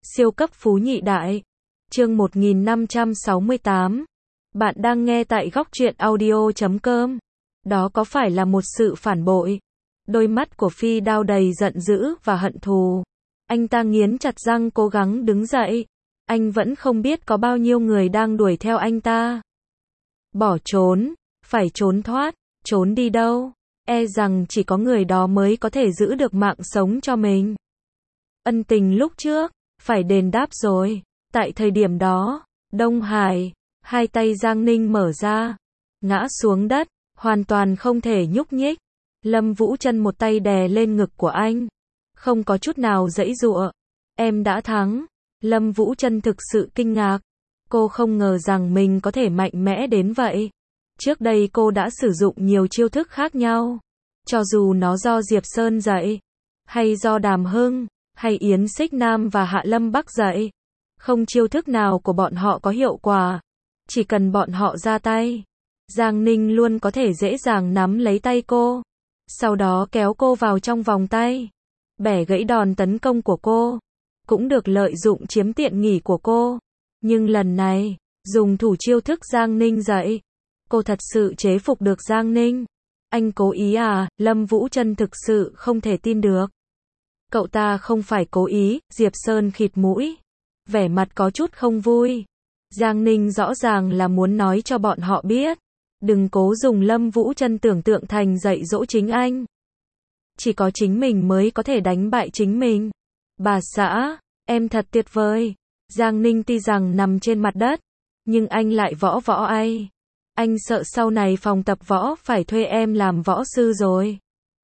Siêu cấp phú nhị đại. Chương 1568. Bạn đang nghe tại Góc Truyện Audio.com. Đó có phải là một sự phản bội? Đôi mắt của Phi Đao đầy giận dữ và hận thù. Anh ta nghiến chặt răng cố gắng đứng dậy. Anh vẫn không biết có bao nhiêu người đang đuổi theo anh ta. Bỏ trốn, phải trốn thoát, trốn đi đâu? E rằng chỉ có người đó mới có thể giữ được mạng sống cho mình. Ân tình lúc trước, phải đền đáp rồi. Tại thời điểm đó, Đông Hải, hai tay Giang Ninh mở ra, ngã xuống đất, hoàn toàn không thể nhúc nhích. Lâm Vũ Trân một tay đè lên ngực của anh, không có chút nào giãy giụa. Em đã thắng. Lâm Vũ Trân thực sự kinh ngạc. Cô không ngờ rằng mình có thể mạnh mẽ đến vậy. Trước đây cô đã sử dụng nhiều chiêu thức khác nhau. Cho dù nó do Diệp Sơn dạy, hay do Đàm Hưng, hay Yến Xích Nam và Hạ Lâm Bắc dạy, không chiêu thức nào của bọn họ có hiệu quả. Chỉ cần bọn họ ra tay, Giang Ninh luôn có thể dễ dàng nắm lấy tay cô, sau đó kéo cô vào trong vòng tay, bẻ gãy đòn tấn công của cô, cũng được lợi dụng chiếm tiện nghỉ của cô. Nhưng lần này, dùng thủ chiêu thức Giang Ninh dạy, cô thật sự chế phục được Giang Ninh. Anh cố ý à? Lâm Vũ Trân thực sự không thể tin được. Cậu ta không phải cố ý. Diệp Sơn khịt mũi, vẻ mặt có chút không vui. Giang Ninh rõ ràng là muốn nói cho bọn họ biết, đừng cố dùng Lâm Vũ Trân tưởng tượng thành dạy dỗ chính anh. Chỉ có chính mình mới có thể đánh bại chính mình. Bà xã, em thật tuyệt vời. Giang Ninh tuy rằng nằm trên mặt đất, nhưng anh lại võ ai. Anh sợ sau này phòng tập võ phải thuê em làm võ sư rồi.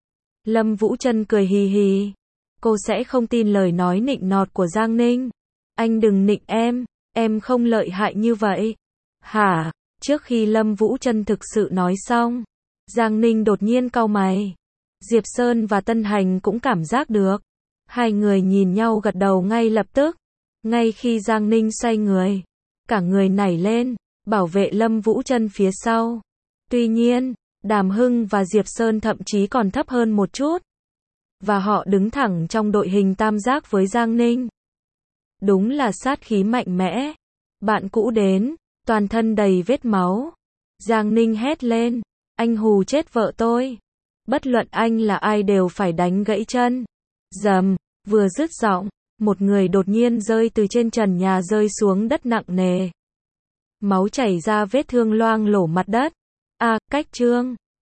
Lâm Vũ Trân cười hì hì. Cô sẽ không tin lời nói nịnh nọt của Giang Ninh. Anh đừng nịnh em không lợi hại như vậy. Hả? Trước khi Lâm Vũ Trân thực sự nói xong, Giang Ninh đột nhiên cau mày. Diệp Sơn và Tân Hành cũng cảm giác được. Hai người nhìn nhau gật đầu ngay lập tức. Ngay khi Giang Ninh xoay người, cả người nảy lên, bảo vệ Lâm Vũ Trân phía sau. Tuy nhiên, Đàm Hưng và Diệp Sơn thậm chí còn thấp hơn một chút. Và họ đứng thẳng trong đội hình tam giác với Giang Ninh. Đúng là sát khí mạnh mẽ. Bạn cũ đến, toàn thân đầy vết máu. Giang Ninh hét lên, anh hù chết vợ tôi. Bất luận anh là ai đều phải đánh gãy chân. Rầm, vừa dứt giọng, một người đột nhiên rơi từ trên trần nhà rơi xuống đất nặng nề. Máu chảy ra, vết thương loang lổ mặt đất. Cách Trương,